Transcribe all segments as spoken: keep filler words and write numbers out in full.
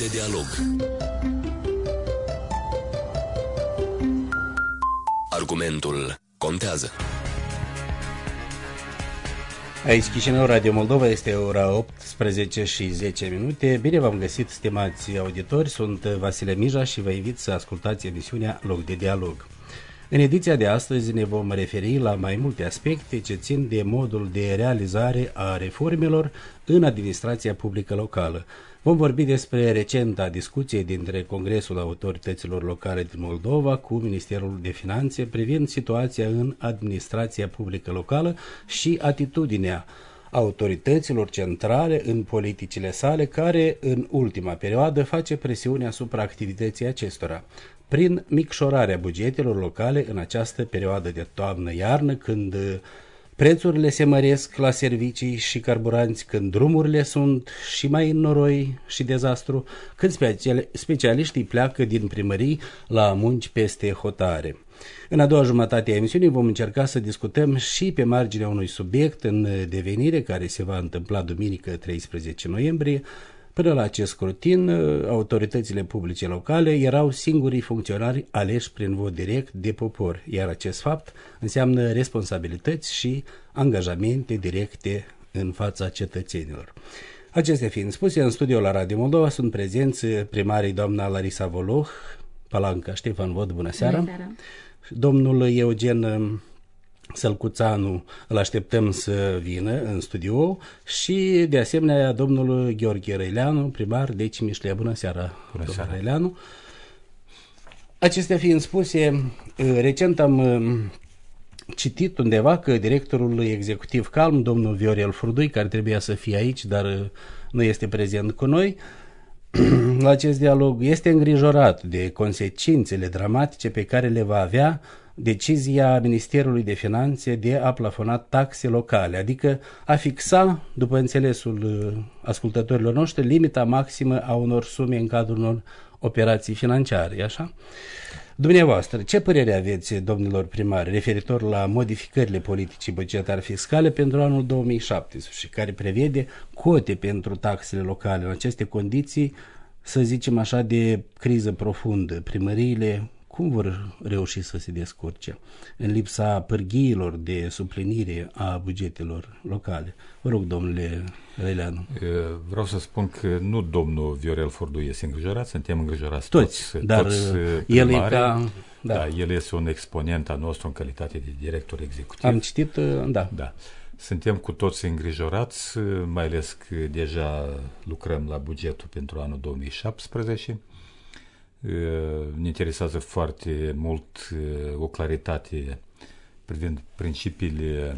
de dialog. Argumentul contează. Aici Chișinău, Radio Moldova, este ora optsprezece și zece minute. Bine v-am găsit, stimați auditori, sunt Vasile Mija și vă invit să ascultați emisiunea Loc de Dialog. În ediția de astăzi ne vom referi la mai multe aspecte ce țin de modul de realizare a reformelor în administrația publică locală. Vom vorbi despre recenta discuție dintre Congresul Autorităților Locale din Moldova cu Ministerul de Finanțe privind situația în administrația publică locală și atitudinea autorităților centrale în politicile sale, care în ultima perioadă face presiune asupra activității acestora, prin micșorarea bugetelor locale în această perioadă de toamnă-iarnă, când prețurile se măresc la servicii și carburanți, când drumurile sunt și mai în noroi și dezastru, când specialiștii pleacă din primării la munci peste hotare. În a doua jumătate a emisiunii vom încerca să discutăm și pe marginea unui subiect în devenire care se va întâmpla duminică treisprezece noiembrie. Până la acest scrutin, autoritățile publice locale erau singurii funcționari aleși prin vot direct de popor, iar acest fapt înseamnă responsabilități și angajamente directe în fața cetățenilor. Acestea fiind spuse, în studio la Radio Moldova sunt prezenți primarii doamna Larisa Voloh, Palanca Ștefan Vod, bună seara, bună seara. Domnul Eugen Sălcuțanu, îl așteptăm să vină în studio, și de asemenea domnul Gheorghe Răileanu, primar de Cimișlea. Bună seara, bună seara. Răileanu. Acestea fiind spuse, recent am citit undeva că directorul executiv Calm, domnul Viorel Furdui, care trebuia să fie aici, dar nu este prezent cu noi la acest dialog, este îngrijorat de consecințele dramatice pe care le va avea decizia Ministerului de Finanțe de a plafona taxe locale, adică a fixa, după înțelesul ascultătorilor noștri, limita maximă a unor sume în cadrul unor operații financiare, așa? Dumneavoastră, ce părere aveți, domnilor primari, referitor la modificările politicii bugetare fiscale pentru anul două mii șaptesprezece, care prevede cote pentru taxele locale în aceste condiții, să zicem așa, de criză profundă? Primăriile cum vor reuși să se descurce în lipsa pârghiilor de suplinire a bugetelor locale? Vă rog, domnule Răileanu. Vreau să spun că nu domnul Viorel Furdui este îngrijorat, suntem îngrijorați toți, toți, dar toți el e ca... Da. Da, el este un exponent al nostru în calitate de director executiv. Am citit, da. Da. Suntem cu toți îngrijorați, mai ales că deja lucrăm la bugetul pentru anul două mii șaptesprezece. Ne interesează foarte mult o claritate privind principiile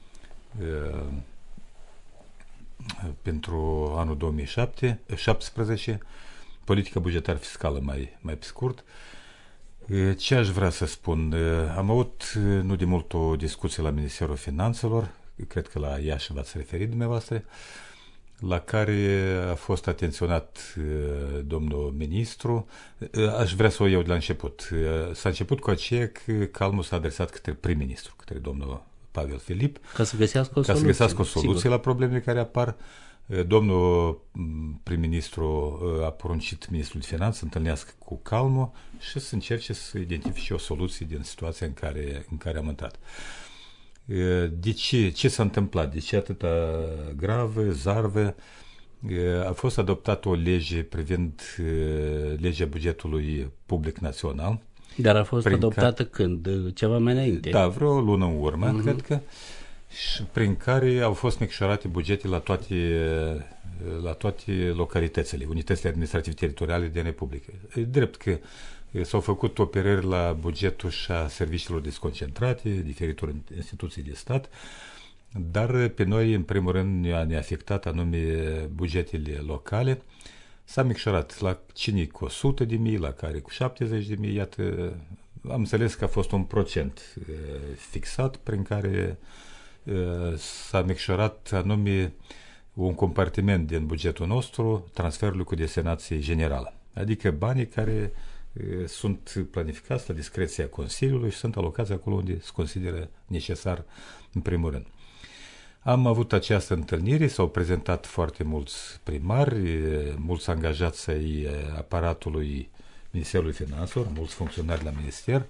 pentru anul două mii șaptesprezece, politica bugetară fiscală mai, mai pe scurt. Ce aș vrea să spun? Am avut nu de mult o discuție la Ministerul Finanțelor, cred că la Iași v-ați referit dumneavoastră, la care a fost atenționat uh, domnul ministru. Uh, aș vrea să o iau de la început. Uh, s-a început cu aceea că Calmul s-a adresat către prim-ministru, către domnul Pavel Filip, ca să găsească o ca soluție, să găsească o soluție sigur la problemele care apar. Uh, domnul prim-ministru uh, a poruncit ministrul de finanțe să întâlnească cu Calmul și să încerce să identifice o soluție din situația în care, în care am intrat. De ce? Ce s-a întâmplat? De ce atâta grave, zarve? A fost adoptată o lege privind legea bugetului public național. Dar a fost adoptată ca... când? Ceva mai înainte? Da, vreo lună în urmă, uh-huh. cred că, și prin care au fost micșorate bugete la toate, la toate localitățile, unitățile administrative teritoriale din Republică. E drept că s-au făcut operări la bugetul și a serviciilor desconcentrate, diferitor instituții de stat, dar pe noi, în primul rând, ne-a afectat anume bugetele locale. S-a micșorat la cine cu o sută de mii, la care cu șaptezeci de mii, iată, am înțeles că a fost un procent uh, fixat prin care uh, s-a micșorat anume un compartiment din bugetul nostru, transferul cu destinație generală, adică banii care sunt planificați la discreția Consiliului și sunt alocați acolo unde se consideră necesar în primul rând. Am avut această întâlnire, s-au prezentat foarte mulți primari, mulți angajați ai aparatului Ministerului Finanțelor, mulți funcționari la minister.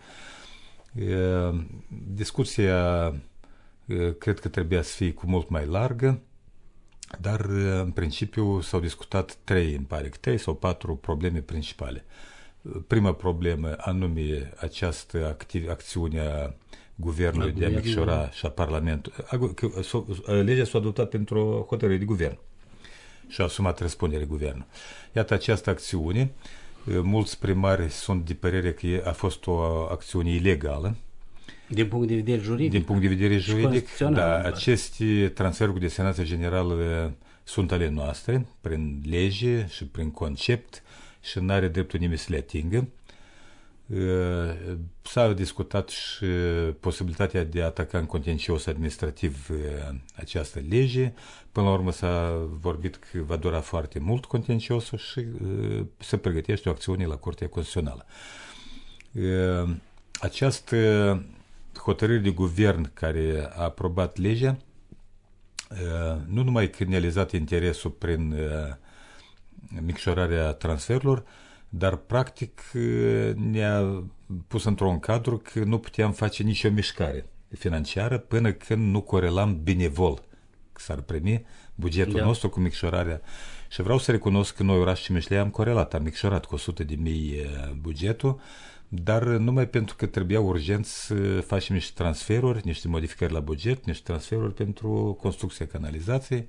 Discuția cred că trebuia să fie cu mult mai largă, dar în principiu s-au discutat trei, îmi pare, trei sau patru probleme principale. Prima problemă, anume această activ, acțiune a Guvernului de a micșora și a Parlamentului. Legea s-a adoptat pentru o hotărâre de guvern și a asumat răspundere guvernul. Iată această acțiune. Mulți primari sunt de părere că a fost o acțiune ilegală. Din punct de vedere juridic? Din punct de vedere juridic, da. Aceste transferuri cu destinație generală sunt ale noastre, prin lege și prin concept, și nu are dreptul nimeni să le atingă. S-a discutat și posibilitatea de a ataca în contencios administrativ această lege. Până la urmă s-a vorbit că va dura foarte mult contenciosul și se pregătește o acțiune la Curtea Constituțională. Această hotărâre de guvern care a aprobat legea nu numai că ne-a realizat interesul prin micșorarea transferurilor, dar practic ne-a pus într-un cadru că nu puteam face nicio mișcare financiară până când nu corelam benevol că s-ar primi bugetul da. nostru cu micșorarea. Și vreau să recunosc că noi, Oraș Cimișlea, am corelat, am micșorat cu o sută de mii bugetul, dar numai pentru că trebuia urgent să facem niște transferuri, niște modificări la buget, niște transferuri pentru construcția canalizației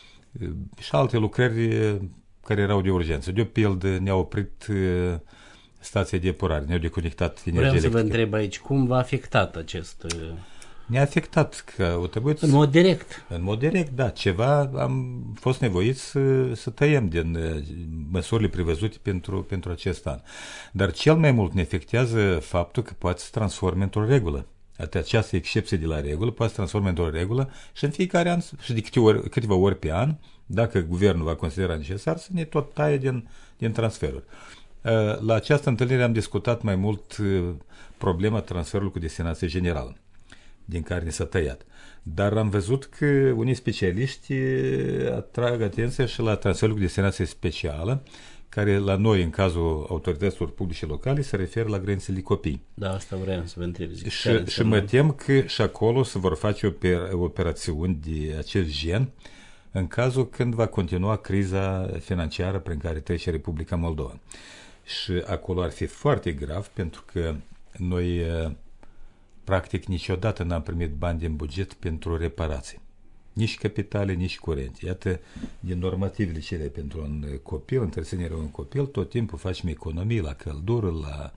și alte lucrări care erau de urgență. De o pildă, ne-a oprit stația de epurare, ne-au deconectat energie Vreau electrică. să vă întreb aici, cum v-a afectat acest... Ne-a afectat, că au trebuit... În mod direct. În mod direct, da. Ceva am fost nevoiți să, să tăiem din măsurile prevăzute pentru, pentru acest an. Dar cel mai mult ne afectează faptul că poate să transforme într-o regulă. Această excepție de la regulă poate să transforme într-o regulă și în fiecare an și de câte ori, câteva ori pe an, dacă guvernul va considera necesar, să ne tot taie din, din transferuri. La această întâlnire am discutat mai mult problema transferului cu destinație generală, din care ne s-a tăiat. Dar am văzut că unii specialiști atrag atenția și la transferul cu destinație specială, care la noi, în cazul autorităților publice locale, se referă la grădinițele de copii. Da, asta vreau să vă întreb. Și, și mă tem că și acolo se vor face oper, operațiuni de acest gen în cazul când va continua criza financiară prin care trece Republica Moldova. Și acolo ar fi foarte grav, pentru că noi practic niciodată n-am primit bani din buget pentru reparații. Nici capitale, nici curente. Iată, din normativele cele pentru un copil, întreținerea unui copil, tot timpul facem economii la căldură, la,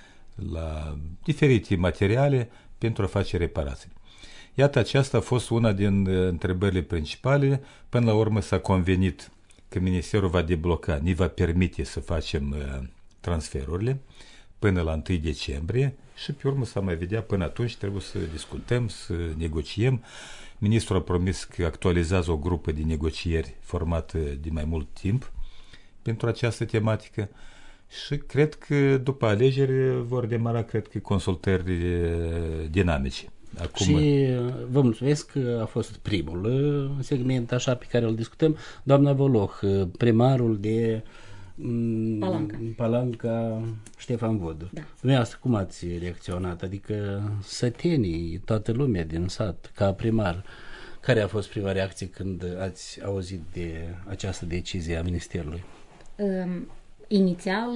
la diferite materiale pentru a face reparații. Iată, aceasta a fost una din întrebările principale. Până la urmă s-a convenit că Ministerul va debloca, ne va permite să facem transferurile până la întâi decembrie și pe urmă să mai vedea până atunci, trebuie să discutăm, să negociem. Ministrul a promis că actualizează o grupă de negocieri formată de mai mult timp pentru această tematică și cred că după alegeri vor demara, cred că, consultări dinamice. Acum... Și vă mulțumesc că a fost primul segment așa pe care îl discutăm. Doamna Voloh, primarul de Palanca, Palanca Ștefan Vodu. Da. Dumneavoastră, cum ați reacționat? Adică sătenii, toată lumea din sat, ca primar, care a fost prima reacție când ați auzit de această decizie a Ministerului? Um, inițial,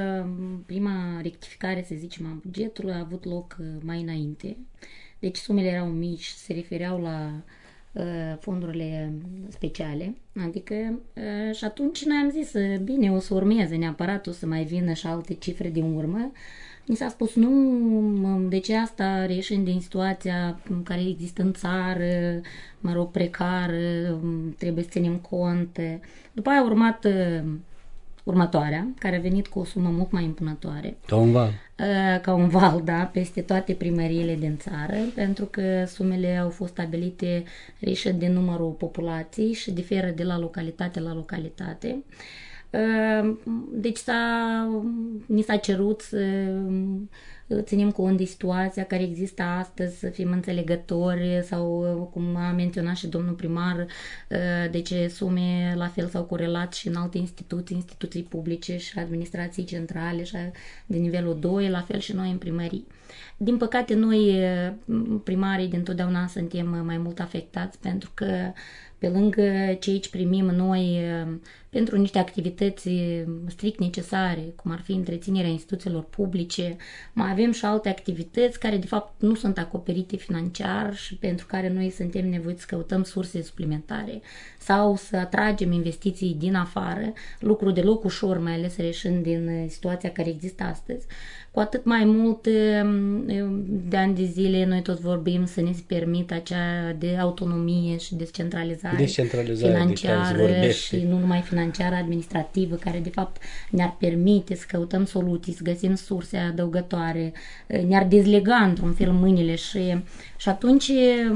prima rectificare, să zicem, a bugetului a avut loc mai înainte. Deci sumele erau mici, se refereau la fondurile speciale, adică și atunci noi am zis, bine, o să urmeze neapărat, o să mai vină și alte cifre din urmă. Ni s-a spus nu, deci asta reieșind din situația care există în țară, mă rog, precară, trebuie să ținem cont. După aia a urmat următoarea, care a venit cu o sumă mult mai impunătoare. Ca un val. Ca un val, da, peste toate primăriile din țară, pentru că sumele au fost stabilite reșind din numărul populației și diferă de la localitate la localitate. Deci s-a, ni s-a cerut să ținem cont de situația care există astăzi, să fim înțelegători sau, cum a menționat și domnul primar, de ce sume la fel s-au corelat și în alte instituții, instituții publice și administrații centrale și de nivelul doi, la fel și noi în primării. Din păcate, noi, primarii, dintotdeauna suntem mai mult afectați pentru că pe lângă ce aici primim noi pentru niște activități strict necesare, cum ar fi întreținerea instituțiilor publice, mai avem și alte activități care de fapt nu sunt acoperite financiar și pentru care noi suntem nevoiți să căutăm surse suplimentare sau să atragem investiții din afară, lucru deloc ușor, mai ales reșind din situația care există astăzi. Cu atât mai mult de ani de zile noi tot vorbim să ne se permită acea de autonomie și descentralizare, descentralizare financiară de și nu numai financiară, administrativă, care de fapt ne-ar permite să căutăm soluții, să găsim surse adăugătoare, ne-ar dezlega într-un fel mâinile și, și atunci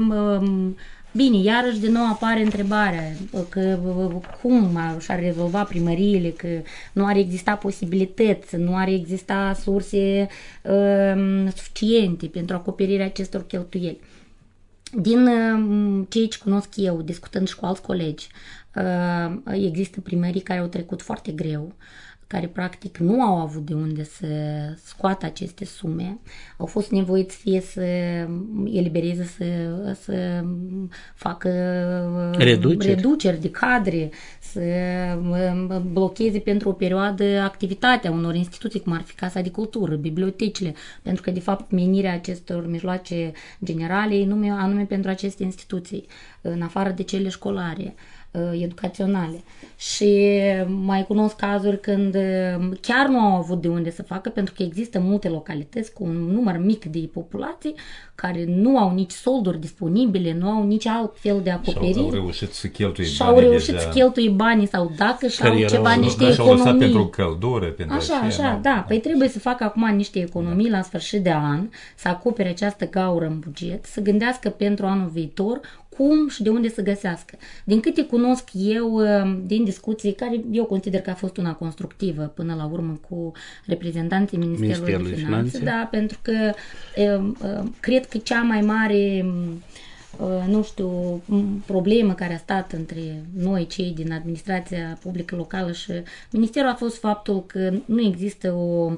bine, iarăși din nou apare întrebarea că cum și-ar rezolva primăriile, că nu ar exista posibilități, nu ar exista surse uh, suficiente pentru acoperirea acestor cheltuieli. Din uh, ceea ce cunosc eu, discutând și cu alți colegi, uh, există primării care au trecut foarte greu, care practic nu au avut de unde să scoată aceste sume, au fost nevoiți fie să elibereze, să, să facă reduceri. reduceri de cadre, să blocheze pentru o perioadă activitatea unor instituții, cum ar fi Casa de Cultură, bibliotecile, pentru că de fapt menirea acestor mijloace generale e nume, anume pentru aceste instituții, în afară de cele școlare, educaționale. Și mai cunosc cazuri când chiar nu au avut de unde să facă, pentru că există multe localități cu un număr mic de populație care nu au nici solduri disponibile, nu au nici alt fel de acoperire. Și au reușit să cheltuie banii. Și au reușit să cheltuie banii sau dacă și-au ceva, niște și-au economii. lăsat pentru căldură, pentru Așa, aceea, așa, nu? da. Păi trebuie să facă acum niște economii la sfârșit de an, să acopere această gaură în buget, să gândească pentru anul viitor cum și de unde să găsească. Din câte cunosc eu, din discuții, care eu consider că a fost una constructivă până la urmă cu reprezentanții Ministerului, Ministerului de Finanțe, Finanțe. Da, pentru că cred că cea mai mare, nu știu, problemă care a stat între noi, cei din administrația publică locală și Ministerul, a fost faptul că nu există o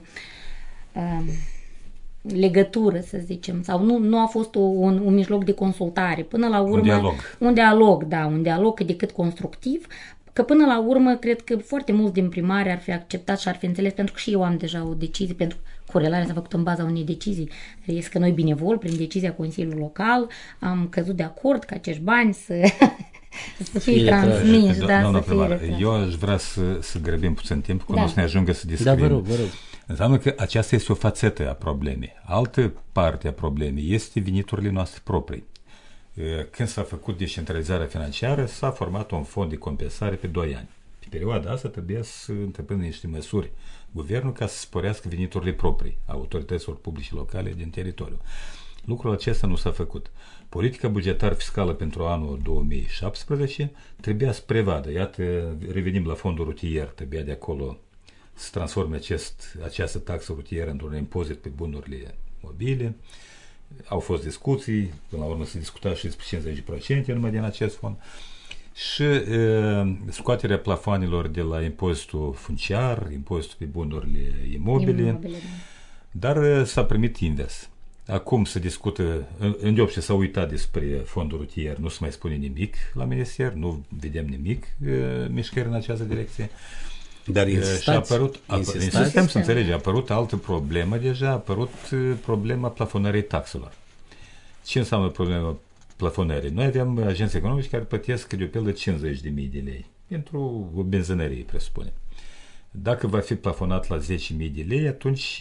legătură, să zicem, sau nu, nu a fost o, un, un mijloc de consultare. Până la urmă... Un dialog. Un dialog, da, un dialog cât de cât constructiv, că până la urmă cred că foarte mulți din primari ar fi acceptat și ar fi înțeles, pentru că și eu am deja o decizie, pentru că corelarea s-a făcut în baza unei decizii. Este că noi binevol, prin decizia Consiliului Local, am căzut de acord ca acești bani să... să fie Fie transmiși, do- da, doamna să fie primar, retrans. eu aș vrea să, să grăbim puțin timp, că Da. nu să ne ajungă să descriem. Da, vă rog, vă rog. Înseamnă că aceasta este o fațetă a problemei. Altă parte a problemei este veniturile noastre proprii. Când s-a făcut descentralizarea financiară, s-a format un fond de compensare pe doi ani. Pe perioada asta trebuia să întreprindă niște măsuri guvernul ca să sporească veniturile proprii a autorităților publice locale din teritoriu. Lucrul acesta nu s-a făcut. Politica bugetară fiscală pentru anul două mii șaptesprezece trebuia să prevadă, iată, revenim la fondul rutier, trebuia de acolo să transforme acest, această taxă rutieră într-un impozit pe bunurile mobile. Au fost discuții, până la urmă se discuta și despre cincizeci la sută numai din acest fond. Și e, scoaterea plafoanelor de la impozitul funciar, impozitul pe bunurile imobile, Imobile, da. dar s-a primit invers. Acum se discută, în deopște s-a uitat despre fondul rutier, nu se mai spune nimic la minister, nu vedem nimic e, mișcări în această direcție. Dar Și a apărut, a, insistați? insistăm să înțelege, a apărut altă problemă deja, a apărut problema plafonării taxelor. Ce înseamnă problema plafonării? Noi avem agenți economici care plătesc de pildă cincizeci de mii de lei pentru o benzinărie, presupune. Dacă va fi plafonat la zece mii de lei, atunci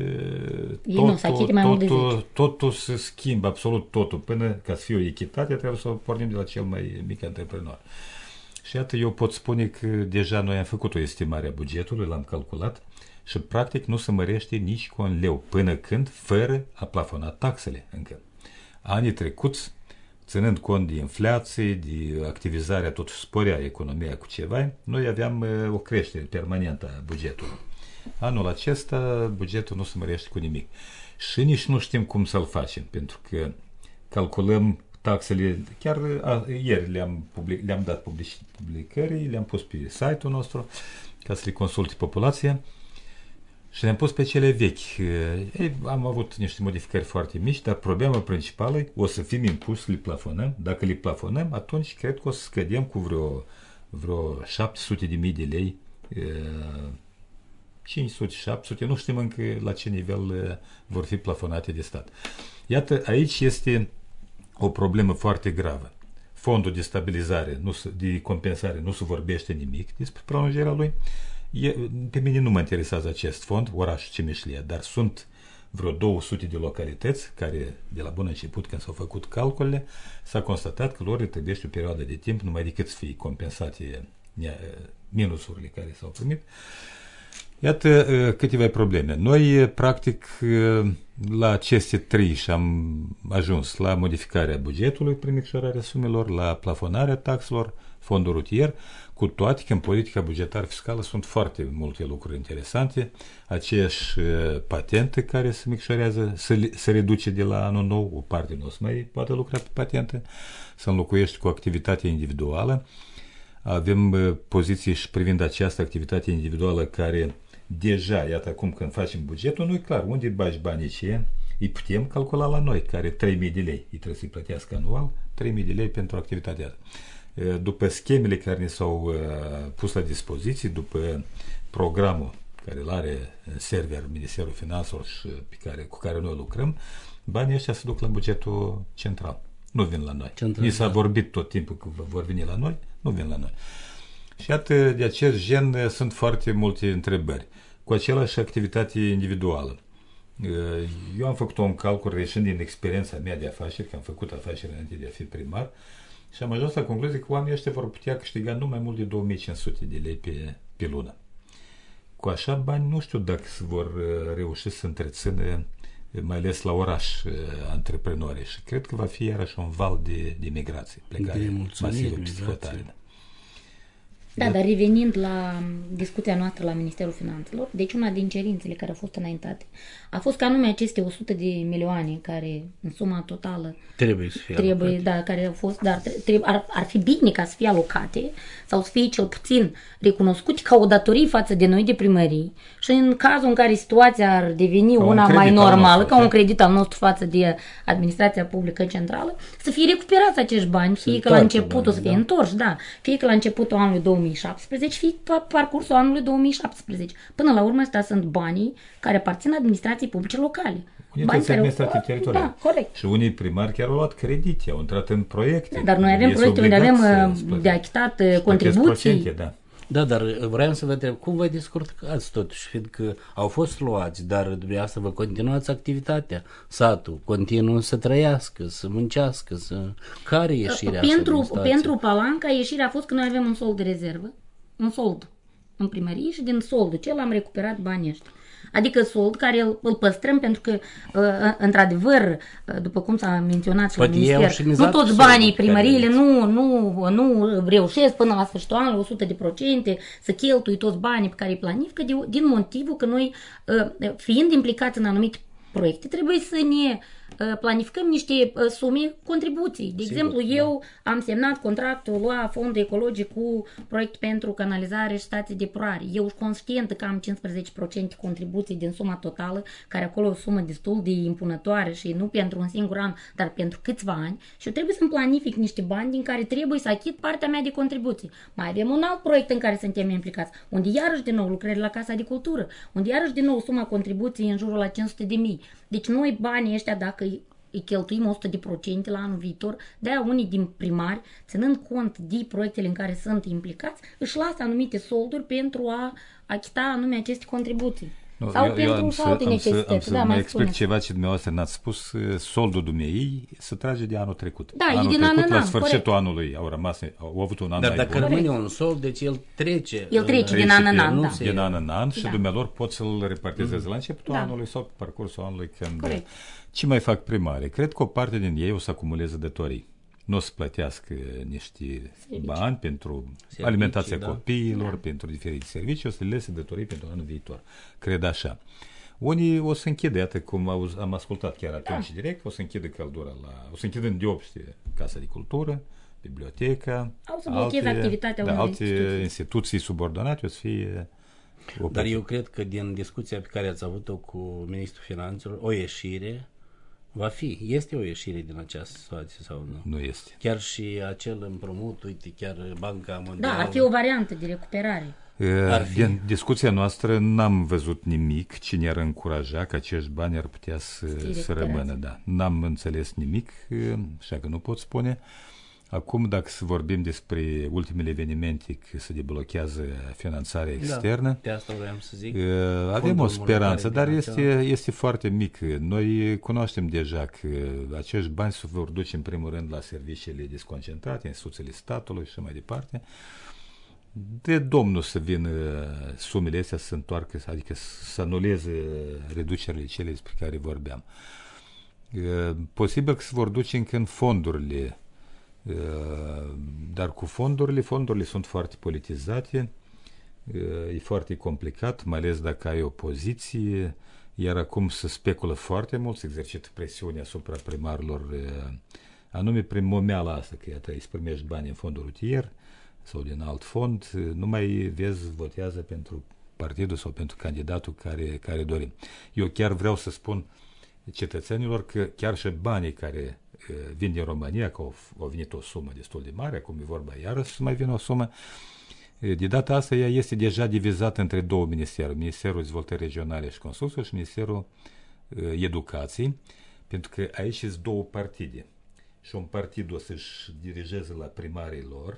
nu, s-a chitit mai mult de totul, zece. totul se schimbă, absolut totul. Până ca să fie o echitate, trebuie să pornim de la cel mai mic antreprenor. Și iată, eu pot spune că deja noi am făcut o estimare a bugetului, l-am calculat și practic nu se mărește nici cu un leu, până când, fără a plafona taxele încă. Anii trecuți, ținând cont de inflație, de activizarea, tot sporea economia cu ceva, noi aveam o creștere permanentă a bugetului. Anul acesta bugetul nu se mărește cu nimic. și nici nu știm cum să-l facem, pentru că calculăm taxele, chiar a, ieri le-am, public, le-am dat public, publicării, le-am pus pe site-ul nostru ca să le consulte populația și le-am pus pe cele vechi. Ei, am avut niște modificări foarte mici, dar problema principală e o să fim impuși să le plafonăm. Dacă le plafonăm, atunci cred că o să scădem cu vreo, vreo șapte sute de mii de lei, cinci sute, șapte sute, nu știm încă la ce nivel vor fi plafonate de stat. Iată, aici este o problemă foarte gravă. Fondul de stabilizare, nu se, de compensare, nu se vorbește nimic despre prelungirea lui. E, pe mine nu mă interesează acest fond, orașul Cimișlia, dar sunt vreo două sute de localități care, de la bun început, când s-au făcut calculele, s-a constatat că lor îi trebuie o perioadă de timp, numai decât să fie compensate minusurile care s-au primit. Iată câteva probleme. Noi, practic, la aceste trei și am ajuns la modificarea bugetului prin micșorarea sumelor, la plafonarea taxelor, fondul rutier, cu toate că în politica bugetară fiscală sunt foarte multe lucruri interesante, aceeași patente care se micșorează, se, se reduce de la anul nou, o parte nu o să mai poate lucra pe patente, se înlocuiește cu activitatea individuală. Avem poziții și privind această activitate individuală care deja, iată acum când facem bugetul, nu e clar unde bagi banii ce, îi putem calcula la noi, care trei mii de lei, îi trebuie să-i plătească anual, trei mii de lei pentru activitatea asta. După schemele care ne s-au pus la dispoziție, după programul care îl are în server Ministerul Finanțelor și pe care, cu care noi lucrăm, banii ăștia se duc la bugetul central, nu vin la noi. Central, Ni s-a da. vorbit tot timpul că vor veni la noi, nu vin la noi. Și iată, de acest gen sunt foarte multe întrebări. Cu același activitate individuală. Eu am făcut un calcul reieșind din experiența mea de afaceri, că am făcut afaceri înainte de a fi primar, și am ajuns la concluzie că oamenii ăștia vor putea câștiga nu mai mult de două mii cinci sute de lei pe, pe lună. Cu așa bani nu știu dacă se vor reuși să întrețină, mai ales la oraș, antreprenori. Și cred că va fi iarăși un val de, de migrație, plecare masivă peste hotare. Da, dar revenind la discuția noastră la Ministerul Finanțelor, deci una din cerințele care au fost înaintate a fost că anume aceste o sută de milioane care în suma totală trebuie să fie trebuie, alocate. Da, care au fost, dar trebuie, ar, ar fi bine ca să fie alocate sau să fie cel puțin recunoscute ca o datorie față de noi de primării și în cazul în care situația ar deveni ca una mai normală, nostru, ca un credit al nostru față de administrația publică centrală, să fie recuperați acești bani, fie că la începutul să fie da. întorși, da, fie că la începutul anului două mii șaptesprezece, fie pe parcursul anului două mii șaptesprezece. Până la urmă, astea sunt banii care aparțin administrației publice locale. Unități administrative teritoriale. Da, corect. Și unii primari chiar au luat credite, au intrat în proiecte. Da, dar noi avem proiecte unde avem de achitat contribuții. Da. Da, dar vreau să vă întreb, cum vă descurcați totuși, fiindcă au fost luați, dar dumneavoastră vă continuați activitatea, satul continuă să trăiască, să muncească, să... Care e ieșirea pentru, asta pentru Palanca, ieșirea a fost că noi avem un sold de rezervă, un sold în primărie și din soldul cel am recuperat banii ăștia. Adică sold care îl, îl păstrăm pentru că, într-adevăr, după cum s-a menționat și la minister, nu toți banii, primăriile nu, nu, nu reușesc până la sfârșitul anului o sută de procente să cheltui toți banii pe care îi planifică, din motivul că noi, fiind implicați în anumite proiecte, trebuie să ne planificăm niște sume, contribuții. De Sigur, exemplu, da. eu am semnat contractul la Fondul Ecologic cu proiect pentru canalizare și stații de epurare. Eu sunt conștientă că am cincisprezece la sută contribuții din suma totală, care acolo e o sumă destul de impunătoare și nu pentru un singur an, dar pentru câțiva ani. Și eu trebuie să-mi planific niște bani din care trebuie să achit partea mea de contribuții. Mai avem un alt proiect în care suntem implicați, unde iarăși din nou lucrări la Casa de Cultură, unde iarăși din nou suma contribuției în jurul la cinci sute de mii. Deci noi banii ăștia, dacă îi cheltuim o sută de procente la anul viitor, de-aia unii din primari, ținând cont de proiectele în care sunt implicați, își lasă anumite solduri pentru a achita anume aceste contribuții. Nu, sau eu, pentru eu am sau alte necesități. Am să da, mai explic ceva ce dumneavoastră n-ați spus. Soldul dumneei se trage de anul trecut. Da, anul e din trecut, an în la an, sfârșitul corect. anului au rămas, au avut un an Dar mai dacă bun. rămâne un sold, deci el trece. El trece din an în an, da. Din an în an și Da. dumnealor pot să-l repartizeze mm. la începutul Da. anului sau pe parcursul anului când... Corect. Ce mai fac primare? Cred că o parte din ei o să acumuleze datorii. Nu o să plătească niște Servicii. bani pentru Servicii, alimentația da. copiilor, Da. pentru diferite servicii, o să le lese datorii pentru anul viitor. Cred așa. Unii o să închidă, iată cum auz, am ascultat chiar atunci da. direct, o să închidă căldura la... O să închidă în Diopște Casa de Cultură, biblioteca, au să blocheze activitatea da, unei alte instituții. instituții subordonate o să fie... Dar eu cred că din discuția pe care ați avut-o cu Ministrul Finanțelor, o ieșire va fi. Este o ieșire din această situație sau nu? Nu este. Chiar și acel împrumut, uite, chiar Banca Mondială... Da, ar fi o variantă de recuperare. Din discuția noastră n-am văzut nimic cine ar încuraja că acești bani ar putea să, să rămână. Da. N-am înțeles nimic, așa că nu pot spune. Acum, dacă să vorbim despre ultimele evenimente, că se deblochează finanțarea externă, da, de asta vreau să zic. Avem o speranță, dar este, este foarte mic. Noi cunoaștem deja că acești bani se vor duce în primul rând la serviciile desconcentrate, instituțiile statului și mai departe. De Domnul să vină sumele astea să se întoarcă, adică să anuleze reducerile cele despre care vorbeam. Posibil că se vor duce încă în fondurile, dar cu fondurile, fondurile sunt foarte politizate, e foarte complicat, mai ales dacă ai opoziție, iar acum se speculă foarte mult, se exercită presiune asupra primarilor, anume prin momeala asta, că iată, îi primești bani în fondul rutier sau din alt fond, nu mai vezi, votează pentru partidul sau pentru candidatul care, care dorim. Eu chiar vreau să spun cetățenilor că chiar și banii care vin din România, că au, au venit o sumă destul de mare, acum e vorba iarăși să mai vină o sumă, de data asta ea este deja divizată între două ministere, Ministerul Dezvoltării Regionale și Construcției și Ministerul Educației, pentru că aici sunt două partide și un partid o să-și dirigeze la primarii lor,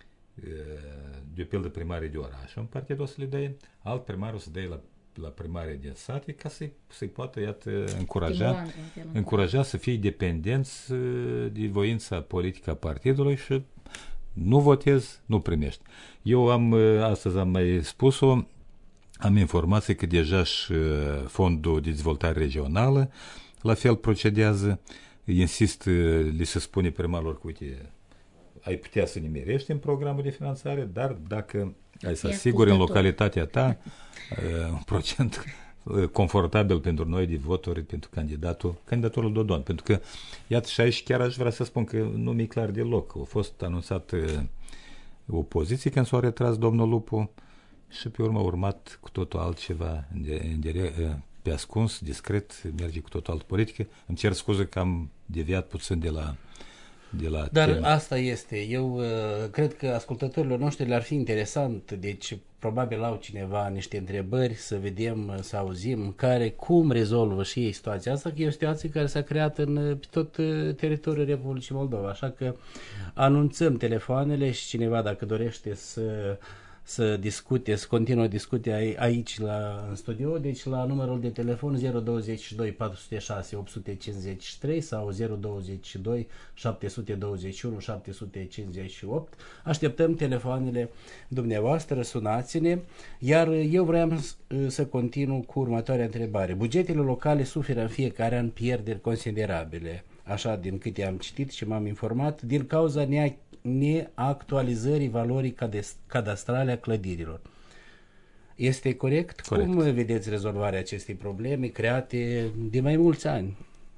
de pildă primarii de oraș, un partid o să le dea, alt primar o să dea la, la primarii din sate ca să-i, să-i poată, iată, încuraja, încuraja să fie dependenți de voința politică a partidului și nu votez, nu primești. Eu am, astăzi am mai spus-o, am informații că deja și Fondul de Dezvoltare Regională la fel procedează, insist, li se spune primarilor că, uite, ai putea să nimerești în programul de finanțare, dar dacă ai să asiguri în localitatea ta un procent confortabil pentru noi de voturi pentru candidatul, candidatul Dodon. Pentru că, iată, și aici chiar aș vrea să spun că nu mi-e clar deloc. A fost anunțat opoziție când s-a retras domnul Lupu și pe urmă a urmat cu totul altceva pe ascuns, discret, merge cu totul altă politică. Îmi cer scuze că am deviat puțin de la De la Dar tema. asta este. Eu uh, cred că ascultătorilor noștri le-ar fi interesant, deci probabil au cineva niște întrebări, să vedem, să auzim care, cum rezolvă și ei situația asta, că e o situație care s-a creat în pe tot teritoriul Republicii Moldova, așa că anunțăm telefoanele și cineva dacă dorește să să discute, să continuă discuția aici la, în studio, deci la numărul de telefon zero douăzeci și doi patru zero șase opt cinci trei sau zero douăzeci și doi șapte douăzeci și unu șapte cincizeci și opt. Așteptăm telefoanele dumneavoastră, sunați-ne, iar eu vreau să continu cu următoarea întrebare. Bugetele locale suferă în fiecare an pierderi considerabile, așa din câte am citit și m-am informat, din cauza nea neactualizării valorii cadastrale a clădirilor. Este corect? corect? Cum vedeți rezolvarea acestei probleme create de mai mulți ani?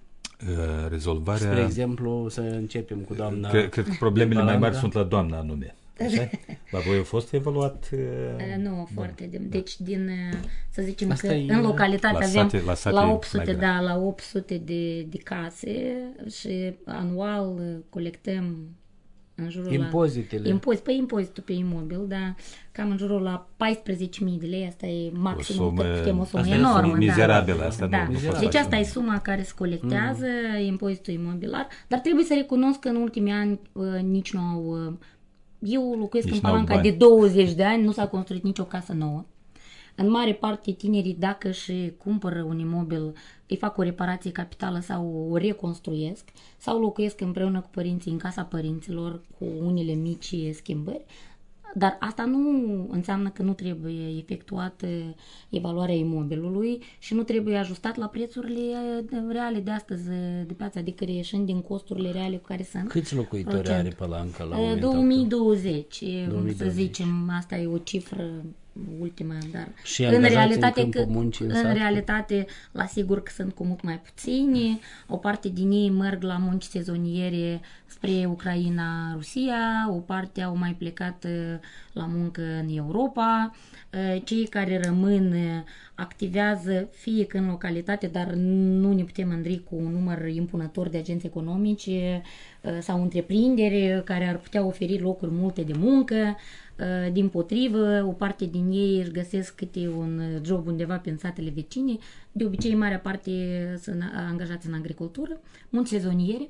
Uh, rezolvarea... Spre exemplu, să începem cu doamna... Cred, cred că problemele mai mari sunt la doamna anume. Așa? La voi a fost evaluat? Uh, nu, foarte. De, deci, din, să zicem Asta că e, în localitate la avem sate, la, sate la opt sute, da, la opt sute de, de case și anual colectăm în jurul impozitele. La, impozit, păi impozitul pe imobil, dar cam în jurul la paisprezece mii de lei, asta e maximum, o sumă, putem, o sumă enormă. Mizerabilă, da. Asta da. nu, nu Deci asta e suma care se colectează, mm. impozitul imobiliar, dar trebuie să recunosc că în ultimii ani uh, nici nu au... Uh, eu locuiesc nici în Palanca de douăzeci de ani, nu s-a construit nicio casă nouă. În mare parte tinerii, dacă și cumpără un imobil, îi fac o reparație capitală sau o reconstruiesc sau locuiesc împreună cu părinții în casa părinților cu unele mici schimbări, dar asta nu înseamnă că nu trebuie efectuată evaluarea imobilului și nu trebuie ajustat la prețurile reale de astăzi de piață, adică reieșind din costurile reale cu care sunt. Câți locuitori are Palanca la momentul două mii douăzeci, să zicem, asta e o cifră ultimă, dar Și în angajați realitate, în că, câmpul muncii în în sat? realitate, la sigur că sunt cu mult mai puțini, o parte din ei merg la munci sezoniere spre Ucraina, Rusia, o parte au mai plecat uh, la muncă în Europa, uh, cei care rămân uh, activează fie că în localitate, dar nu ne putem mândri cu un număr impunător de agenți economici uh, sau întreprinderi care ar putea oferi locuri multe de muncă. Din potrivă, o parte din ei își găsesc câte un job undeva prin satele vecine, de obicei marea parte sunt angajați în agricultură, munci sezoniere.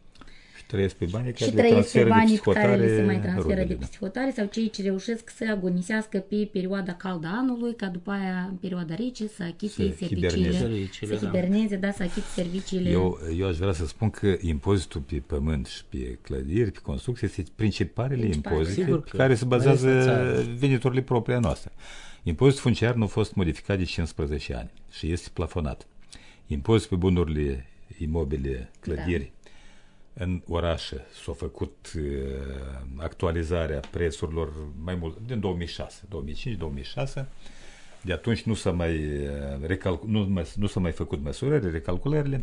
Și trăiesc pe banii și care trăiesc pe banii pe care le se mai transferă transferă de da. psihotare sau cei ce reușesc să agonisească pe perioada caldă a anului, ca după aia, în perioada rece, să achite Să serviciile, hiberneze. să hiberneze, da, să achite serviciile. Eu, eu aș vrea să spun că impozitul pe pământ și pe clădiri, pe construcții, este principalele Principale. impozite Sigur pe că care se bazează mai este veniturile proprii a noastre. Impozitul funciar nu a fost modificat de cincisprezece ani și este plafonat. Impozitul pe bunurile imobile, clădiri, da. În orașe s-a făcut uh, actualizarea prețurilor mai mult, din două mii șase, două mii cinci, două mii șase. De atunci nu s-a mai, uh, recalc- nu, mai, nu s-a mai făcut măsurări, recalculările.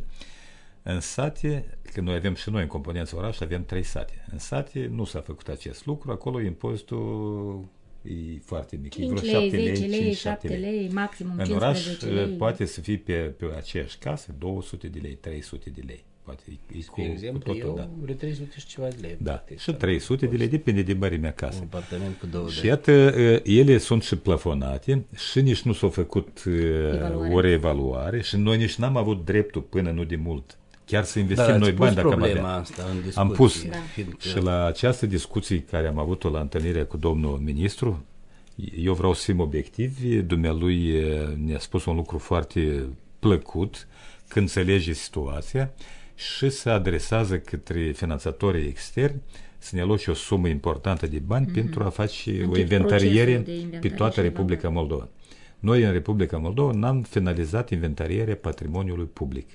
În sate, că noi avem și noi în componența oraș, avem trei sate. În sate nu s-a făcut acest lucru, acolo impozitul e foarte mic. cinci lei, zece lei, șapte lei, maximum în oraș cincisprezece lei. poate să fie pe, pe aceeași casă două sute de lei, trei sute de lei. Poate e, e Cu exemplu, cu totul, eu da. vreo trei sute și ceva de lei. Da, practic, și trei sute de lei, depinde de mărimea Un casei. apartament cu două Și de iată, ele sunt și plafonate și nici nu s-a făcut Evaluare. o reevaluare și noi nici n-am avut dreptul până nu de mult. Chiar să investim Dar noi ați bani pus dacă am problema avea. asta în discuție. Am pus. Da. Fiindcă Și la această discuție care am avut-o la întâlnirea cu domnul ministru, eu vreau să fim obiectivi, dumnealui ne-a spus un lucru foarte plăcut, că înțelege situația și se adresează către finanțatorii externi să ne aloce o sumă importantă de bani mm-hmm. pentru a face Încep o inventariere procesul de inventariere pe toată și Republica evaluare. Moldova. Noi în Republica Moldova n-am finalizat inventarierea patrimoniului public.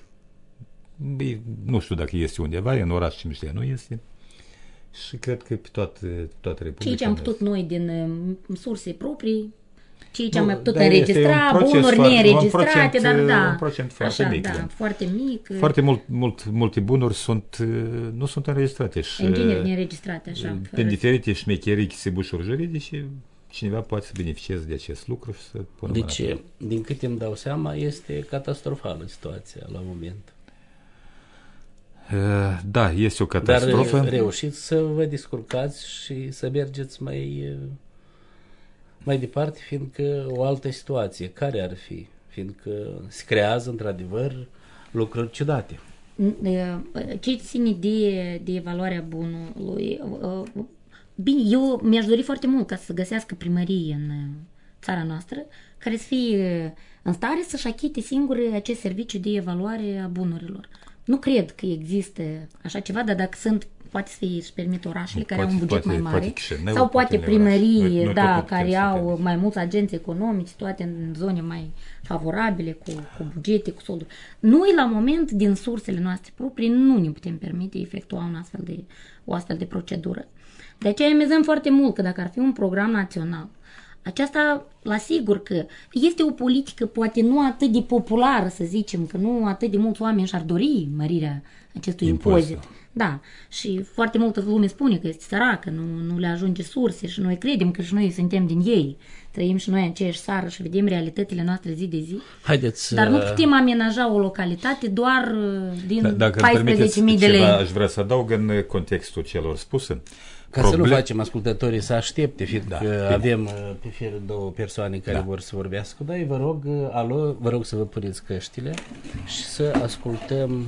Bine, nu știu dacă este undeva, în oraș Cimiștea nu este. Și cred că pe toată, toată Republica. Ceea ce am nu putut este. noi din uh, surse proprii, ceea ce Nu, am mai putut dar este înregistra, un proces bunuri foarte- neînregistrate, un dar procent, da, un procent foarte așa, mic, da, da. foarte mic, Foarte mult, mult, multe bunuri sunt, uh, nu sunt înregistrate și în tineri neînregistrate, așa. prin fără- diferite șmecherii, chisibușuri juridice, cineva poate să beneficieze de acest lucru și să pună de mâna pe el. ce? Din câte îmi dau seama, este catastrofală situația la moment. Uh, Da, este o Dar catastrofă. reușiți să vă descurcați și să mergeți mai, mai departe, fiindcă o altă situație, care ar fi? Fiindcă se creează într-adevăr lucruri ciudate. Ce ține de, de evaluarea bunului? Bine, eu mi-aș dori foarte mult ca să găsească primărie în țara noastră care să fie în stare să-și achite singure acest serviciu de evaluare a bunurilor. Nu cred că există așa ceva, dar dacă sunt, poate să fie, își permit orașele care Poate- au un buget poate- mai poate mare Chișinău, sau poate poate unele orașe. primării, Noi- noi tot da, nu putem care să au permitem. mai mulți agenți economici, toate în zone mai favorabile, cu, cu bugete, cu solduri. Noi, la moment, din sursele noastre proprii, nu ne putem permite efectua un astfel de, o astfel de procedură. De aceea mizăm foarte mult că dacă ar fi un program național, aceasta, la sigur că este o politică poate nu atât de populară, să zicem, că nu atât de mulți oameni și-ar dori mărirea acestui Impozitul. impozit. Da, și foarte multă lume spune că este săracă, nu, nu le ajunge surse și noi credem că și noi suntem din ei. Trăim și noi în aceeași țară și vedem realitățile noastre zi de zi. Haideți Dar nu să- putem amenaja o localitate doar uh, din Da, dacă îmi paisprezece permiteți mii de lei. ceva, aș vrea să adaug în contextul celor spuse. Ca să nu Proble- facem ascultătorii să aștepte, fiindcă Da, bine. avem uh, pe fir două persoane care Da. vor să vorbească. Da, vă rog, uh, alo, vă rog să vă puneți căștile și să ascultăm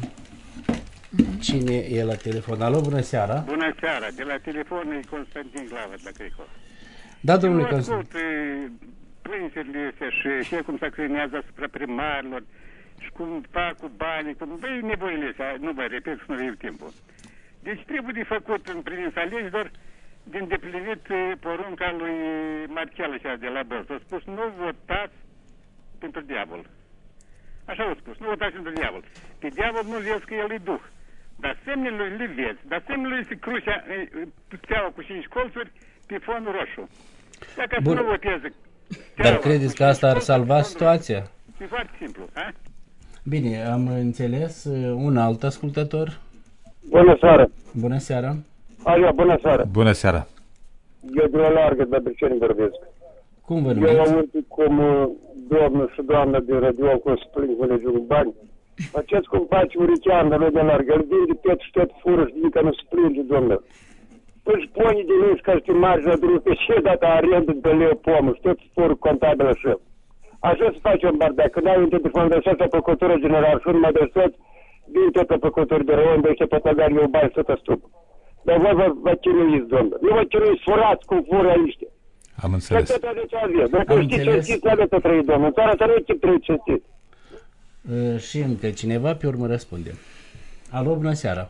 cine e la telefon. Alo, bună seara! Bună seara, de la telefon e Constantin Glavă, dacă e acolo. Da, domnule Eu Constantin. ascult e, plângerile astea și, și cum se acționează asupra primarilor și cum fac cu banii, cum, băi, nevoile astea, nu vă repet, să nu viu timpul. Deci trebuie de făcut în privința legilor de îndeplinit e, porunca lui Marchel așa de la Bălți. A spus, nu votați pentru diavol. Așa a spus, nu votați pentru diavol. Pe diavol nu vezi că el e duh. Dar semnele lui le vezi. Dar semnele lui se crucea, steaua cu cinci colțuri pe fond roșu. Dacă Bun. nu voteze Dar credeți că asta ar salva situația? E foarte simplu, a? Bine, am înțeles. Un alt ascultător. Bună seara! Bună seara! Alo, bună seara! Bună seara! Eu de la Largă, de Briceni vorbesc. Cum vă Eu numiți? am auzit cum uh, domnul și doamna de radio cu să plâng cu legiul bani. Faceți cum face Uricean de de Largă, îl vinde tot și tot fură și zic că nu se plânge, domnul. Păi pune de noi ca și margi la drum pe ce data arendă de leu pomul și tot fură contabilă și. Așa se face un bardac. Când ai un telefon de așa la Procuratura Generală și nu mai de tot, vin tot la Procuratura de Rău, unde este pătăgari eu bani să te stup. Dar voi vă, vă chinuiți, domnul. Nu vă chinuiți, furați cum fură aici. Am înțeles. Că tot adică avea. Dacă știți ce știți, nu aveți să trăi, domnul. În țara să nu știți trăi ce știți. Uh, și încă cineva, pe urmă răspundem. Alo, bună seara.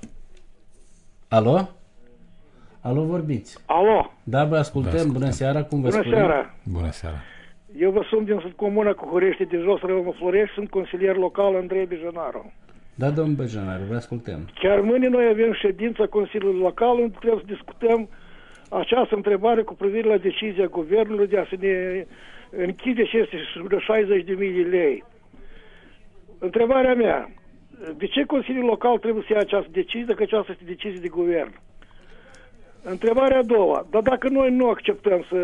Alo? Alo, vorbiți. Alo, Da, vă ascultăm. Vă Bună ascultăm. seara, cum vă bună spune? seara. Bună seara! Eu vă sunt din comuna Cuhurești de jos, Râmă Florești, sunt consilier local Andrei Bejanaru. Da, domnul Băjănar, vă ascultăm. Chiar mâine noi avem ședința Consiliului Local unde trebuie să discutăm această întrebare cu privire la decizia guvernului de a se ne închide aceste șaizeci de mii de lei. Întrebarea mea, de ce Consiliul Local trebuie să ia această decizie, că aceasta este decizie de guvern? Întrebarea a doua, dar dacă noi nu acceptăm să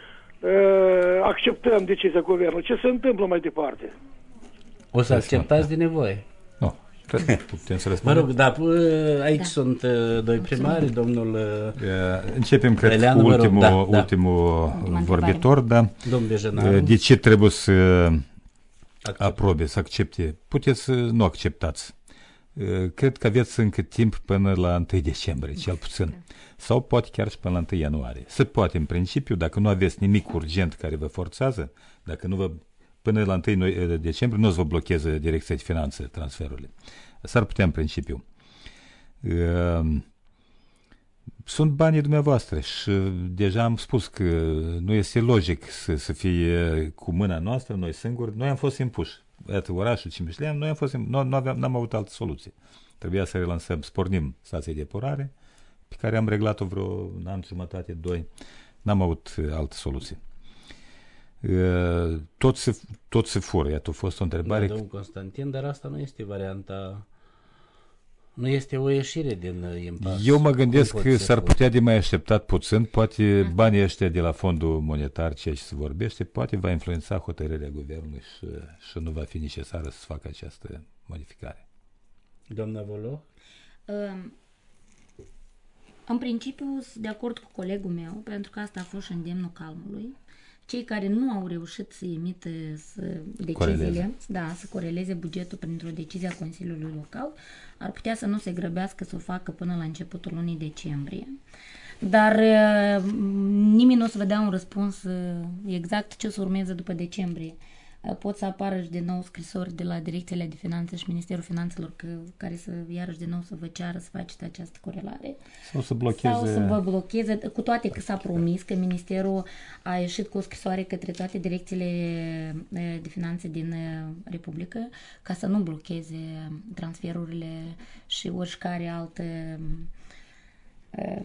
uh, acceptăm decizia guvernului, ce se întâmplă mai departe? O să acceptați de nevoie. Nu, putem să Mă răspundem. rog, da, p- aici Da. sunt uh, doi primari, domnul uh, Uh, Începem, cred, Eliana, cu vă rog, ultimul, da, da. ultimul întrebare. vorbitor, da. domnul Băjănar. Uh, De ce trebuie să Accept. aprobe, să accepte? Puteți să nu acceptați. Uh, Cred că aveți încă timp până la întâi decembrie, cel puțin. Sau poate chiar și până la întâi ianuarie. Se poate, în principiu, dacă nu aveți nimic urgent care vă forțează, dacă nu vă, până la întâi noi- decembrie nu o să vă blocheze Direcția de Finanțe transferurile. S-ar putea în principiu. Uh, Sunt banii dumneavoastră și deja am spus că nu este logic să, să fie cu mâna noastră, noi singuri. Noi am fost impuși. Iată, orașul Cimișlean, noi am fost, nu, nu aveam, n-am avut altă soluție. Trebuia să relansăm, să pornim stația de epurare, pe care am reglat-o vreo un an, jumătate, doi. N-am avut altă soluție. Uh, Tot se, tot se fură. Iată, a fost o întrebare. Da, domnul Constantin, dar asta nu este varianta, nu este o ieșire din uh, impas. Eu mă gândesc Cum că pot să s-ar fur? putea de mai așteptat puțin, poate banii ăștia de la fondul monetar, ceea ce se vorbește, poate va influența hotărârea guvernului și, și nu va fi necesară să facă această modificare. Doamna Volo? Um, În principiu sunt de acord cu colegul meu, pentru că asta a fost și îndemnul calmului. Cei care nu au reușit să emită să, deciziile, Coreleze. da, să coreleze bugetul printr-o decizie a Consiliului Local, ar putea să nu se grăbească să o facă până la începutul lunii decembrie. Dar uh, nimeni nu o să vă dea un răspuns uh, exact ce o să urmeze după decembrie. Uh, Pot să apară și de nou scrisori de la Direcțiile de Finanțe și Ministerul Finanțelor că, care să iarăși de nou să vă ceară să faceți această corelare. Sau să blocheze... Sau să vă blocheze, cu toate că s-a promis că Ministerul a ieșit cu o scrisoare către toate direcțiile eh, de finanțe din eh, Republică ca să nu blocheze transferurile și oricare altă eh,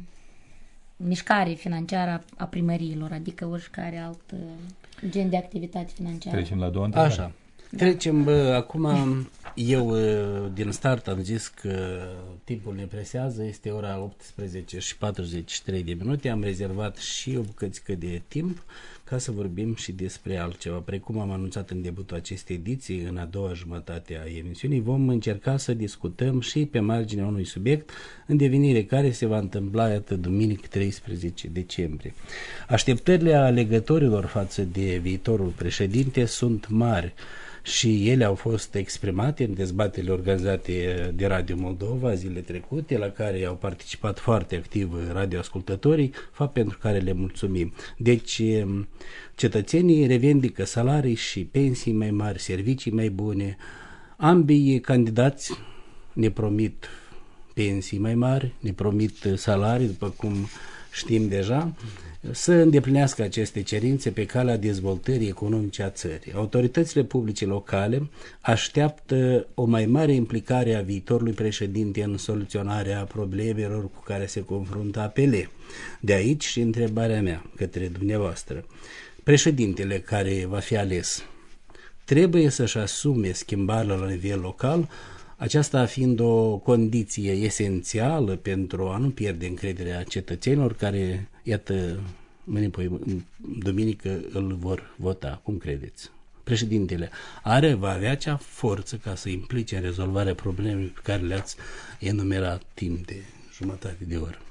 mișcare financiară a- a primăriilor, adică oricare alt eh, gen de activitate financiară. Trecem la a doua întrebare. Așa. Trecem, bă, acum, eu uh, din start am zis că timpul ne presează, este ora optsprezece și patruzeci și trei de minute, am rezervat și o bucățică de timp ca să vorbim și despre altceva. Precum am anunțat în debutul acestei ediții, în a doua jumătate a emisiunii, vom încerca să discutăm și pe marginea unui subiect în devenire care se va întâmpla, iată, duminică treisprezece decembrie. Așteptările alegătorilor față de viitorul președinte sunt mari și ele au fost exprimate în dezbaterile organizate de Radio Moldova zilele trecute, la care au participat foarte activ radioascultătorii, fapt pentru care le mulțumim. Deci, cetățenii revendică salarii și pensii mai mari, servicii mai bune. Ambii candidați ne promit pensii mai mari, ne promit salarii, după cum știm deja, să îndeplinească aceste cerințe pe calea dezvoltării economice a țării. Autoritățile publice locale așteaptă o mai mare implicare a viitorului președinte în soluționarea problemelor cu care se confruntă A P L. De aici și întrebarea mea către dumneavoastră. președintele care va fi ales trebuie să-și asume schimbarea la nivel local, aceasta fiind o condiție esențială pentru a nu pierde încrederea cetățenilor care, iată, mâine, poi, duminică îl vor vota. Cum credeți? Președintele are, va avea acea forță ca să implice în rezolvarea problemelor pe care le-ați enumerat timp de jumătate de oră?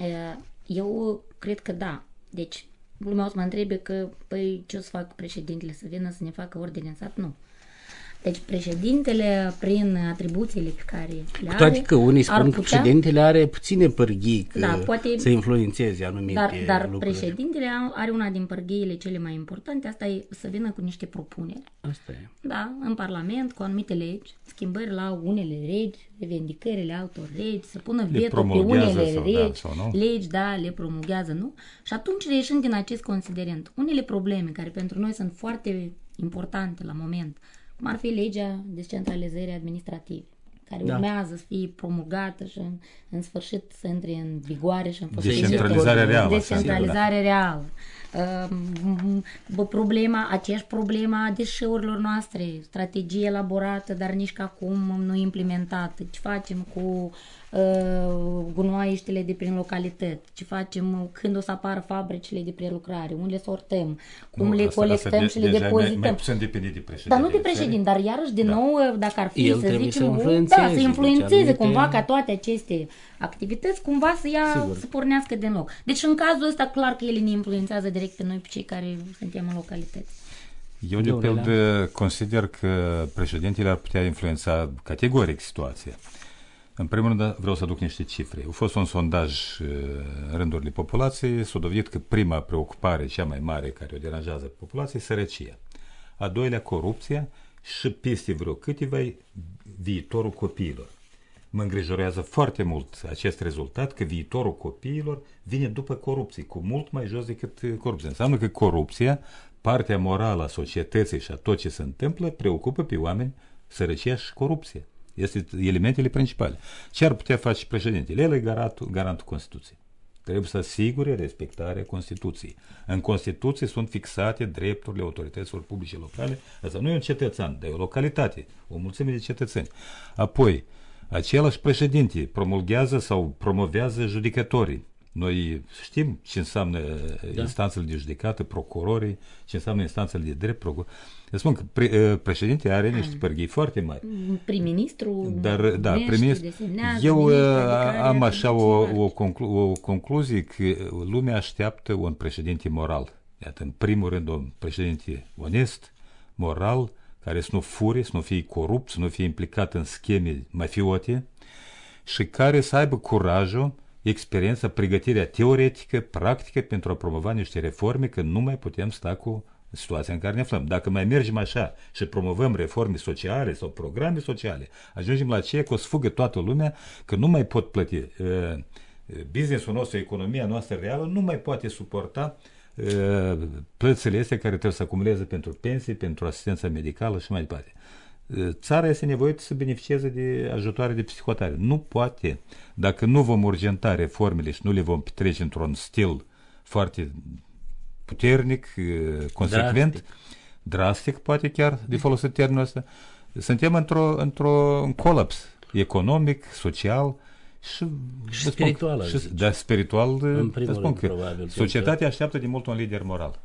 Eu cred că da. Deci, lumea o să mă întrebe că, păi, ce o să facă președintele? Să vină să ne facă ordine în sat? Nu. Deci președintele, prin atribuțiile pe care le are, toate că unii spun că putea... președintele are puține părghii că da, poate... să influențeze anumite dar, dar lucruri. Președintele are una din părghiile cele mai importante, asta e să vină cu niște propuneri. Asta e. Da, în Parlament, cu anumite legi, schimbări la unele legi, revendicările altor legi, să pună veto pe unele sau legi, da, sau nu? legi, da, le promulgează, nu? Și atunci, reieșind din acest considerent, unele probleme care pentru noi sunt foarte importante la moment, cum ar fi legea descentralizării administrative, care da. urmează să fie promulgată și în, în sfârșit să intre în vigoare și în descentralizarea reală. Descentralizarea reală. Uh, problema, aceeași problema a deșeurilor noastre, strategie elaborată, dar nici că acum nu implementată. Ce facem cu uh, gunoaiștele de prin localități? Ce facem când o să apară fabricile de prelucrare? Unde le sortăm? Cum nu, le asta, colectăm asta de, și le depozităm? Mai puțin depinde de președinte. Dar nu de președinte, dar iarăși din da. nou, dacă ar fi El să zicem, să influențeze, da, să influențeze deci, cumva anumite... ca toate aceste activități cumva să ia, Sigur. să pornească din loc. Deci în cazul ăsta clar că ele ne influențează direct pe noi, pe cei care suntem în localități. Eu de pildă consider că președintele ar putea influența categoric situația. În primul rând vreau să aduc niște cifre. A fost un sondaj în rândurile populației, s-a dovedit că prima preocupare, cea mai mare care o deranjează populația, e sărăcia. A doilea, corupția și peste vreo câteva viitorul copiilor. Mă îngrijorează foarte mult acest rezultat, că viitorul copiilor vine după corupție, cu mult mai jos decât corupția. Înseamnă că corupția, partea morală a societății și a tot ce se întâmplă, preocupă pe oameni sărăcia și corupția. Este elementele principale. Ce ar putea face președintele? El e garantul, garantul Constituției. Trebuie să asigure respectarea Constituției. În Constituție sunt fixate drepturile autorităților publice locale. Asta nu e un cetățean, dar e o localitate, o mulțime de cetățeni. Apoi, același președinte promulghează sau promovează judecătorii. Noi știm ce înseamnă da. instanțele de judecată, procurorii, ce înseamnă instanțele de drept. Procur... Eu spun că pre, președintele are niște părghii foarte mari. Prim-ministru, dar da, prim-ministru. Eu am așa o, o, conclu, o concluzie că lumea așteaptă un președinte moral. Iată, în primul rând, un președinte onest, moral, care să nu fure, să nu fie corupt, să nu fie implicat în scheme mafiote și care să aibă curajul, experiența, pregătirea teoretică, practică pentru a promova niște reforme, că nu mai putem sta cu situația în care ne aflăm. Dacă mai mergem așa și promovăm reforme sociale sau programe sociale, ajungem la aceea că o să fugă toată lumea, că nu mai pot plăti. Business-ul nostru, economia noastră reală nu mai poate suporta plățile astea care trebuie să acumuleze pentru pensii, pentru asistența medicală și mai departe. Țara este nevoită să beneficieze de ajutoare de psihotare. Nu poate. Dacă nu vom urgenta reformele și nu le vom petrece într-un stil foarte puternic, consecvent, drastic, drastic poate chiar de folosit termenul ăsta, suntem într-o, într-un colaps economic, social și, și spiritual. Spun, și, da, spiritual, în primul spun rând, că probabil, societatea așteaptă de mult un lider moral.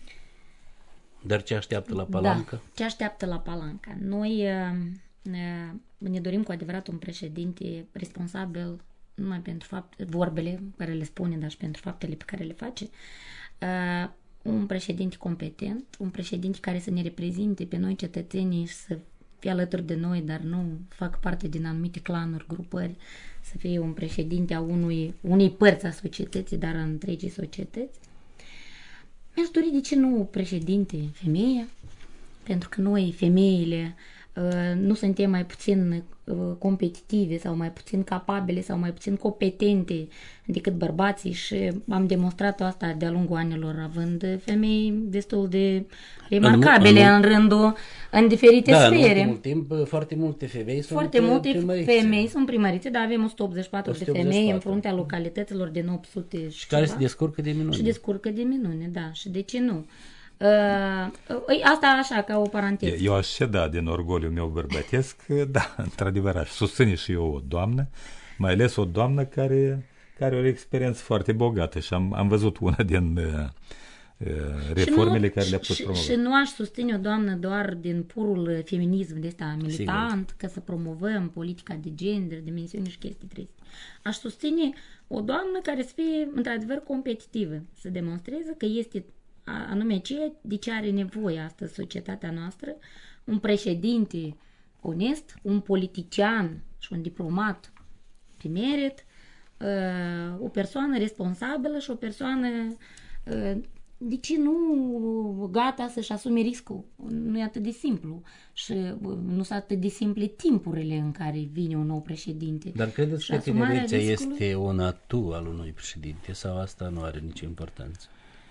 Dar ce așteaptă la palancă? Da, ce așteaptă la palancă? Noi uh, ne dorim cu adevărat un președinte responsabil numai pentru fapt, vorbele care le spune, dar și pentru faptele pe care le face. Uh, un președinte competent, un președinte care să ne reprezinte pe noi cetățenii și să fie alături de noi, dar nu fac parte din anumite clanuri, grupări, să fie un președinte a unui, unei părți a societății, dar a întregii societăți. Mi-aș dori, de ce nu, președinte femeie? Pentru că noi, femeile, nu suntem mai puțin competitive sau mai puțin capabile sau mai puțin competente decât bărbații și am demonstrat asta de-a lungul anilor, având femei destul de remarcabile în, în, în rândul, în diferite da, sfere. Da, în ultimul timp, foarte multe femei sunt Foarte multe primărițe. femei sunt primărițe, dar avem o sută optzeci și patru o sută optzeci și patru de femei în fruntea localităților din opt sute și care ceva. se descurcă de minune. Și descurcă de minune, da. Și de ce nu? Uh, asta așa, ca o paranteză. Eu aș ceda din orgoliul meu bărbătesc, da, într-adevăr, aș susține și eu o doamnă, mai ales o doamnă care, care are o experiență foarte bogată și am, am văzut una din uh, reformele nu, care le-a putut promova. Și nu aș susține o doamnă doar din purul feminism de ăsta militant, Sigur. Că să promovăm politica de gender, dimensiuni și chestii triste. Aș susține o doamnă care să fie într-adevăr competitivă, să demonstreze că este anume ceea de ce are nevoie astăzi societatea noastră, un președinte onest, un politician și un diplomat pe merit, o persoană responsabilă și o persoană de ce nu gata să-și asume riscul. Nu e atât de simplu și nu sunt atât de simple timpurile în care vine un nou președinte. Dar credeți și că tinerețea riscului... este un atu al unui președinte sau asta nu are nicio importanță?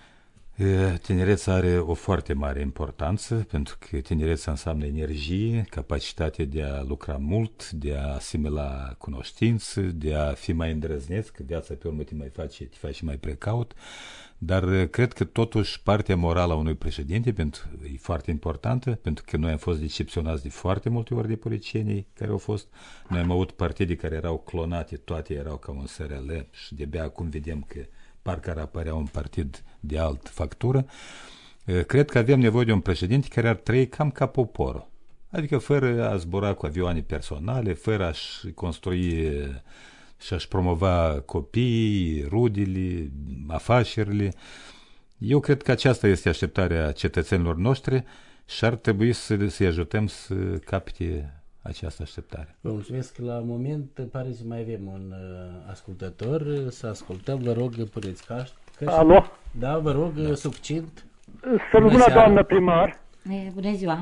Tinereța are o foarte mare importanță, pentru că tinereța înseamnă energie, capacitate de a lucra mult, de a asimila cunoștință, de a fi mai îndrăzneț, că viața pe urmă te mai face, te face mai precaut, dar cred că totuși partea morală a unui președinte pentru, e foarte importantă, pentru că noi am fost decepționați de foarte multe ori de politicienii care au fost. Noi am avut partide care erau clonate, toate erau ca un S R L și de-abia acum vedem că parcă ar apărea un partid de alt factură. Cred că avem nevoie de un președinte care ar trăi cam ca poporul. Adică fără a zbura cu avioane personale, fără a-și construi și a-și promova copiii, rudele, afacerile. Eu cred că aceasta este așteptarea cetățenilor noștri și ar trebui să, să-i ajutăm să capte această așteptare. Vă mulțumesc. La moment pare să mai avem un uh, ascultător. Să ascultăm, vă rog, puneți caști. Alo? Da, vă rog, da. Succint. Bună seara, doamnă primar. E, bună ziua.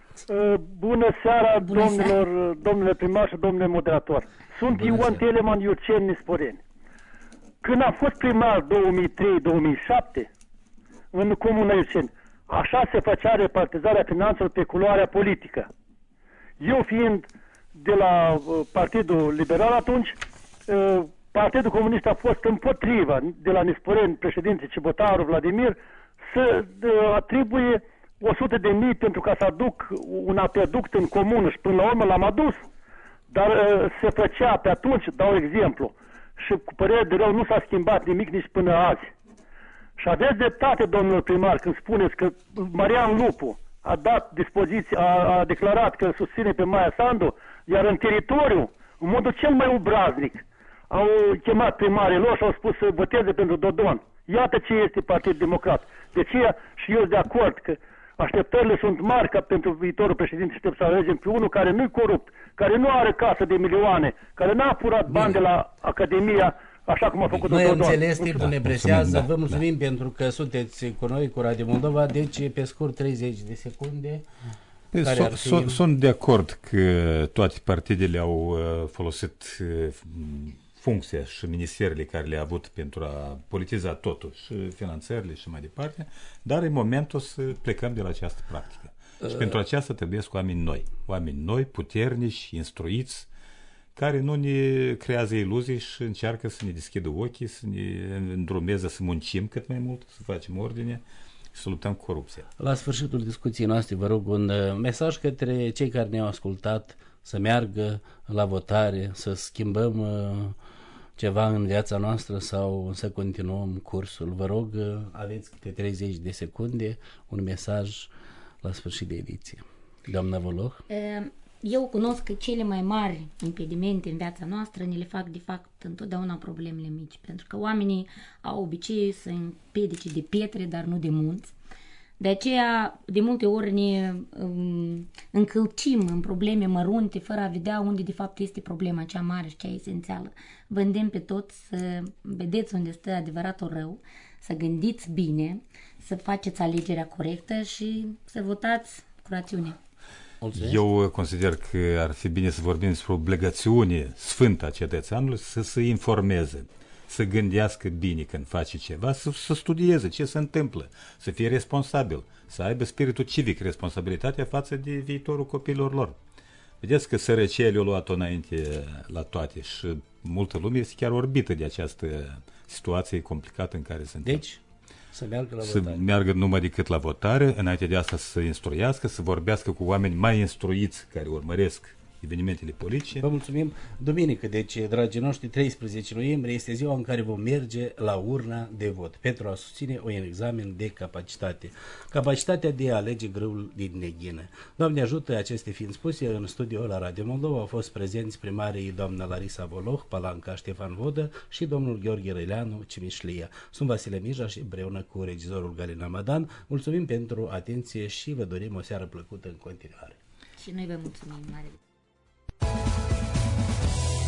Bună seara, bună domnilor, seara. domnule primar și domnule moderator. Sunt Bună Ion seara. Teleman Iurceni Nisporeni. Când am fost primar două mii trei două mii șapte în comuna Iurceni, așa se făcea repartizarea finanțelor pe culoarea politică. Eu fiind de la uh, Partidul Liberal atunci, uh, Partidul Comunist a fost împotriva de la Nisporeni, președinte Cibotaru Vladimir, să uh, atribuie o sută de mii pentru ca să aduc un apeduct în comună și până la urmă l-am adus. Dar uh, se făcea pe atunci, dau exemplu, și cu părere de rău nu s-a schimbat nimic nici până azi. Și aveți dreptate, domnul primar, când spuneți că Marian Lupu a dat dispoziție, a, a declarat că îl susține pe Maia Sandu, iar în teritoriu, în modul cel mai obraznic, au chemat primarii lor și au spus să voteze pentru Dodon. Iată ce este Partidul Democrat. De aceea și eu sunt de acord că așteptările sunt mari ca pentru viitorul președinte și trebuie să alegem pe unul care nu-i corupt, care nu are casă de milioane, care n-a furat bani de la Academia, așa cum a făcut Noi Dodon. înțeles, timpul ne presează. Da, Vă mulțumim da. pentru că sunteți cu noi, cu Radio Moldova. Deci, pe scurt, treizeci de secunde. Fi... Sunt de acord că toate partidele au folosit funcția și ministerele care le-a avut pentru a politiza totul și finanțările și mai departe, dar e momentul să plecăm de la această practică. Uh. Și pentru aceasta trebuie cu oameni noi. Oameni noi, puternici, instruiți, care nu ne creează iluzii și încearcă să ne deschidă ochii, să ne îndrumeze să muncim cât mai mult, să facem ordine, să luptăm cu corupția. La sfârșitul discuției noastre, vă rog un mesaj către cei care ne-au ascultat să meargă la votare, să schimbăm ceva în viața noastră sau să continuăm cursul. Vă rog, aveți câte treizeci de secunde, un mesaj la sfârșit de ediție. Doamna Voloh? Eu cunosc că cele mai mari impedimente în viața noastră ne le fac de fapt întotdeauna problemele mici, pentru că oamenii au obiceiul să împiedice de pietre, dar nu de munți. De aceea, de multe ori ne um, încălcim în probleme mărunte, fără a vedea unde de fapt este problema cea mare și cea esențială. Vă îndemn pe toți să vedeți unde stă adevăratul rău, să gândiți bine, să faceți alegerea corectă și să votați cu rațiune. Mulțumesc. Eu consider că ar fi bine să vorbim despre obligațiune sfântă a cetățeanului să se informeze, să gândească bine când face ceva, să, să studieze ce se întâmplă, să fie responsabil, să aibă spiritul civic, responsabilitatea față de viitorul copiilor lor. Vedeți că sărăcia le-a luat-o înainte la toate și multă lume este chiar orbită de această situație complicată în care suntem. Deci, să meargă la să votare. meargă numai decât la votare, înainte de asta să se instruiască, să vorbească cu oameni mai instruiți care urmăresc evenimentele politice. Vă mulțumim. Duminică, deci, dragii noștri, treisprezece noiembrie este ziua în care vom merge la urna de vot pentru a susține un examen de capacitate. Capacitatea de a alege grâul din neghină. Doamne ajută, aceste fiind spuse, în studio la Radio Moldova au fost prezenți primarii doamna Larisa Voloh, Palanca Ștefan Vodă și domnul Gheorghe Răileanu, Cimișlia. Sunt Vasile Mija și împreună cu regizorul Galina Madan mulțumim pentru atenție și vă dorim o seară plăcută în continuare. Și noi vă mulțumim mare.